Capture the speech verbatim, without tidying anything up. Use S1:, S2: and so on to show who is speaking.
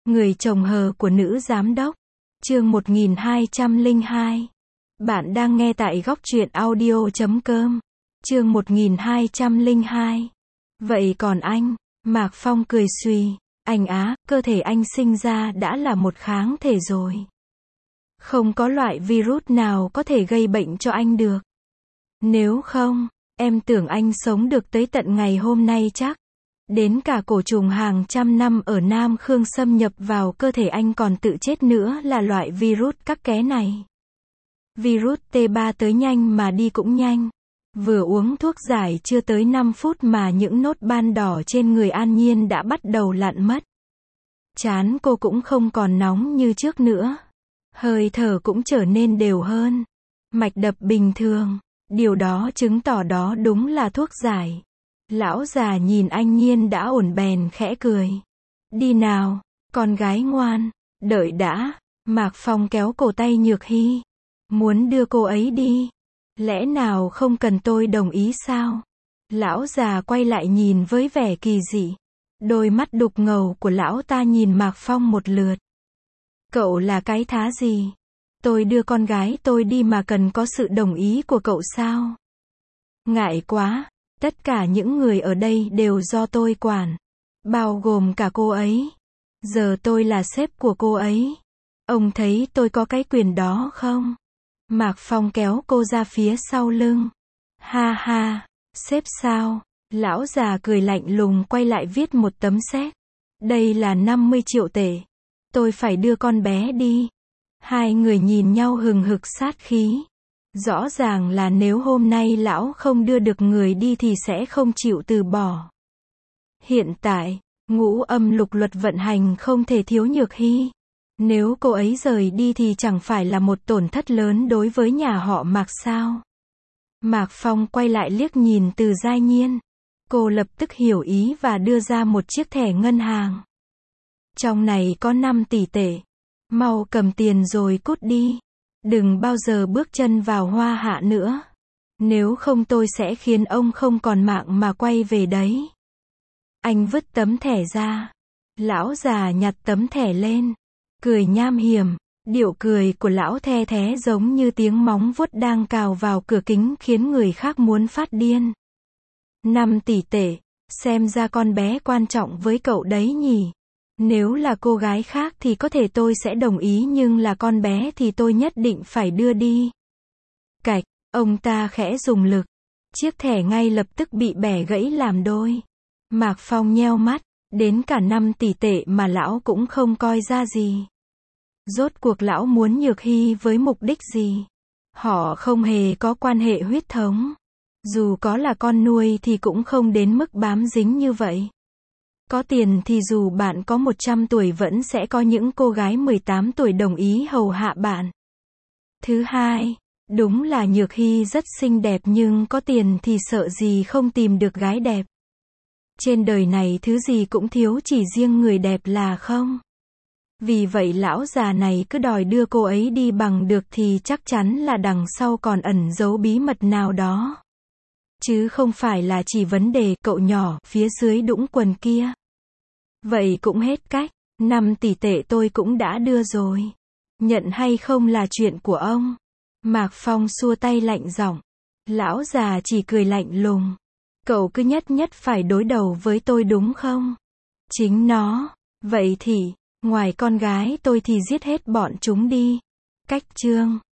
S1: Người chồng hờ của nữ giám đốc. Chương một nghìn hai trăm lẻ hai. Bạn đang nghe tại góc truyện audio chấm com. Chương một nghìn hai trăm lẻ hai. Vậy còn anh? Mạc Phong cười xùy. Anh á, cơ thể anh sinh ra đã là một kháng thể rồi. Không có loại virus nào có thể gây bệnh cho anh được. Nếu không, em tưởng anh sống được tới tận ngày hôm nay chắc. Đến cả cổ trùng hàng trăm năm ở Nam Khương xâm nhập vào cơ thể anh còn tự chết nữa là loại virus các ké này. Virus T ba tới nhanh mà đi cũng nhanh. Vừa uống thuốc giải chưa tới năm phút mà những nốt ban đỏ trên người An Nhiên đã bắt đầu lặn mất. Trán cô cũng không còn nóng như trước nữa. Hơi thở cũng trở nên đều hơn. Mạch đập bình thường. Điều đó chứng tỏ đó đúng là thuốc giải. Lão già nhìn An Nhiên đã ổn bèn khẽ cười. Đi nào, con gái ngoan, đợi đã. Mạc Phong kéo cổ tay Nhược Hy. Muốn đưa cô ấy đi. Lẽ nào không cần tôi đồng ý sao? Lão già quay lại nhìn với vẻ kỳ dị. Đôi mắt đục ngầu của lão ta nhìn Mạc Phong một lượt. Cậu là cái thá gì? Tôi đưa con gái tôi đi mà cần có sự đồng ý của cậu sao? Ngại quá, tất cả những người ở đây đều do tôi quản. Bao gồm cả cô ấy. Giờ tôi là sếp của cô ấy. Ông thấy tôi có cái quyền đó không? Mạc Phong kéo cô ra phía sau lưng. Ha ha, sếp sao? Lão già cười lạnh lùng quay lại viết một tấm séc. Đây là năm mươi triệu tệ. Tôi phải đưa con bé đi. Hai người nhìn nhau hừng hực sát khí. Rõ ràng là nếu hôm nay lão không đưa được người đi thì sẽ không chịu từ bỏ. Hiện tại, ngũ âm lục luật vận hành không thể thiếu Nhược Hy. Nếu cô ấy rời đi thì chẳng phải là một tổn thất lớn đối với nhà họ Mạc sao? Mạc Phong quay lại liếc nhìn Từ Giai Nhiên. Cô lập tức hiểu ý và đưa ra một chiếc thẻ ngân hàng. Trong này có năm tỷ tệ. Mau cầm tiền rồi cút đi. Đừng bao giờ bước chân vào Hoa Hạ nữa. Nếu không tôi sẽ khiến ông không còn mạng mà quay về đấy. Anh vứt tấm thẻ ra. Lão già nhặt tấm thẻ lên. Cười nham hiểm. Điệu cười của lão the thé giống như tiếng móng vuốt đang cào vào cửa kính khiến người khác muốn phát điên. năm tỷ tệ. Xem ra con bé quan trọng với cậu đấy nhỉ. Nếu là cô gái khác thì có thể tôi sẽ đồng ý nhưng là con bé thì tôi nhất định phải đưa đi. Cạch, ông ta khẽ dùng lực. Chiếc thẻ ngay lập tức bị bẻ gãy làm đôi. Mạc Phong nheo mắt, đến cả năm tỷ tệ mà lão cũng không coi ra gì. Rốt cuộc lão muốn Nhược Hy với mục đích gì? Họ không hề có quan hệ huyết thống. Dù có là con nuôi thì cũng không đến mức bám dính như vậy. Có tiền thì dù bạn có một trăm tuổi vẫn sẽ có những cô gái mười tám tuổi đồng ý hầu hạ bạn. Thứ hai, đúng là Nhược Hy rất xinh đẹp nhưng có tiền thì sợ gì không tìm được gái đẹp. Trên đời này thứ gì cũng thiếu chỉ riêng người đẹp là không. Vì vậy lão già này cứ đòi đưa cô ấy đi bằng được thì chắc chắn là đằng sau còn ẩn giấu bí mật nào đó. Chứ không phải là chỉ vấn đề cậu nhỏ phía dưới đũng quần kia. Vậy cũng hết cách, năm tỷ tệ tôi cũng đã đưa rồi. Nhận hay không là chuyện của ông. Mạc Phong xua tay lạnh giọng. Lão già chỉ cười lạnh lùng. Cậu cứ nhất nhất phải đối đầu với tôi đúng không? Chính nó. Vậy thì, ngoài con gái tôi thì giết hết bọn chúng đi. Cách chương.